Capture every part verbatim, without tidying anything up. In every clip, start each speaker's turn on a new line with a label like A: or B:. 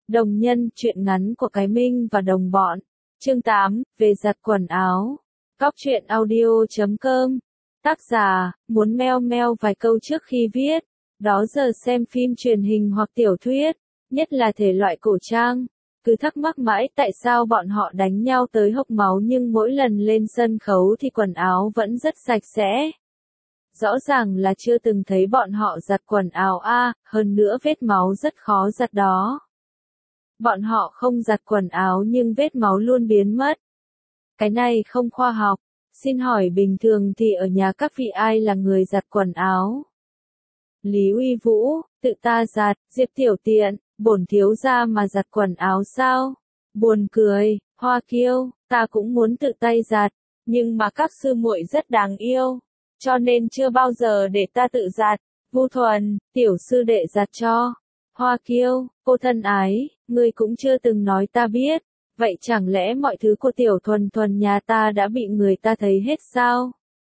A: Đồng nhân, truyện ngắn của cái Minh và đồng bọn. Chương tám, về giặt quần áo. Cóc truyện audio chấm com. Tác giả, muốn meo meo vài câu trước khi viết. Đó giờ xem phim truyền hình hoặc tiểu thuyết, nhất là thể loại cổ trang. Cứ thắc mắc mãi tại sao bọn họ đánh nhau tới hộc máu nhưng mỗi lần lên sân khấu thì quần áo vẫn rất sạch sẽ. Rõ ràng là chưa từng thấy bọn họ giặt quần áo a, à, hơn nữa vết máu rất khó giặt đó. Bọn họ không giặt quần áo nhưng vết máu luôn biến mất. Cái này không khoa học. Xin hỏi bình thường thì ở nhà các vị ai là người giặt quần áo? Lý Uy Vũ, tự ta giặt. Diệp Tiểu Tiện, bổn thiếu gia mà giặt quần áo sao? Buồn cười. Hoa Kiêu, ta cũng muốn tự tay giặt, nhưng mà các sư muội rất đáng yêu, cho nên chưa bao giờ để ta tự giặt. Vu Thuần, tiểu sư đệ giặt cho. Hoa Kiêu, cô thân ái, ngươi cũng chưa từng nói ta biết, vậy chẳng lẽ mọi thứ của tiểu Thuần Thuần nhà ta đã bị người ta thấy hết sao?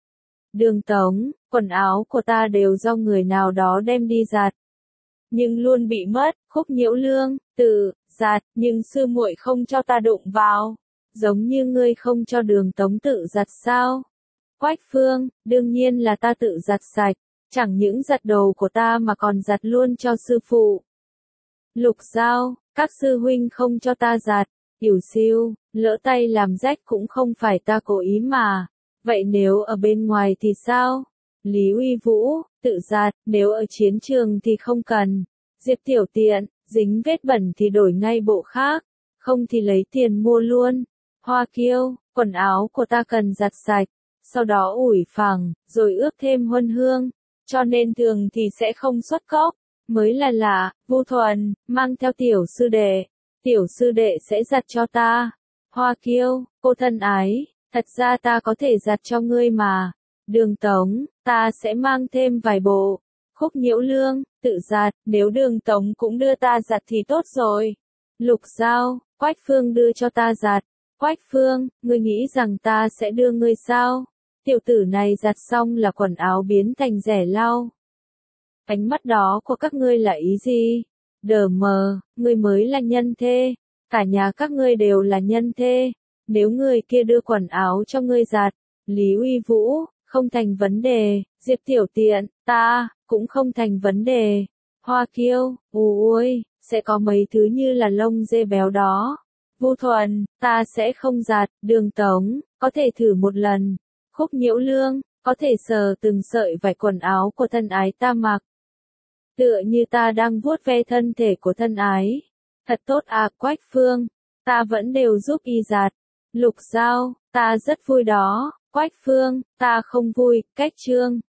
A: Đường Tống, quần áo của ta đều do người nào đó đem đi giặt, nhưng luôn bị mất. Khúc Nhiễu Lương, tự giặt, nhưng sư muội không cho ta đụng vào, giống như ngươi không cho Đường Tống tự giặt sao? Quách Phương, đương nhiên là ta tự giặt sạch, chẳng những giặt đồ của ta mà còn giặt luôn cho sư phụ. Lục Giao, các sư huynh không cho ta giặt. Yểu Siêu, lỡ tay làm rách cũng không phải ta cố ý mà, vậy nếu ở bên ngoài thì sao? Lý Uy Vũ, tự giặt, nếu ở chiến trường thì không cần. Diệp Tiểu Tiện, dính vết bẩn thì đổi ngay bộ khác, không thì lấy tiền mua luôn. Hoa Kiêu, quần áo của ta cần giặt sạch, sau đó ủi phẳng, rồi ướp thêm huân hương, cho nên thường thì sẽ không xuất cốc. Mới là lạ. Vu Thuần, mang theo tiểu sư đệ, tiểu sư đệ sẽ giặt cho ta. Hoa Kiêu, cô thân ái, thật ra ta có thể giặt cho ngươi mà. Đường Tống, ta sẽ mang thêm vài bộ. Khúc Nhiễu Lương, tự giặt, nếu Đường Tống cũng đưa ta giặt thì tốt rồi. Lục Giao, Quách Phương đưa cho ta giặt. Quách Phương, ngươi nghĩ rằng ta sẽ đưa ngươi sao? Tiểu tử này giặt xong là quần áo biến thành rẻ lau. Ánh mắt đó của các ngươi là ý gì? Đờ mờ, ngươi mới là nhân thê, cả nhà các ngươi đều là nhân thê. Nếu người kia đưa quần áo cho ngươi giặt, Lý Uy Vũ, không thành vấn đề. Diệp Tiểu Tiện, ta, cũng không thành vấn đề. Hoa Kiêu, ù ôi, sẽ có mấy thứ như là lông dê béo đó. Vu Thuần, ta sẽ không giặt. Đường Tống, có thể thử một lần. Khúc Nhiễu Lương, có thể sờ từng sợi vải quần áo của thân ái ta mặc, tựa như ta đang vuốt ve thân thể của thân ái. Thật tốt à. Quách Phương, ta vẫn đều giúp y giặt. Lục Giao, ta rất vui đó. Quách Phương, ta không vui. Cách Trương,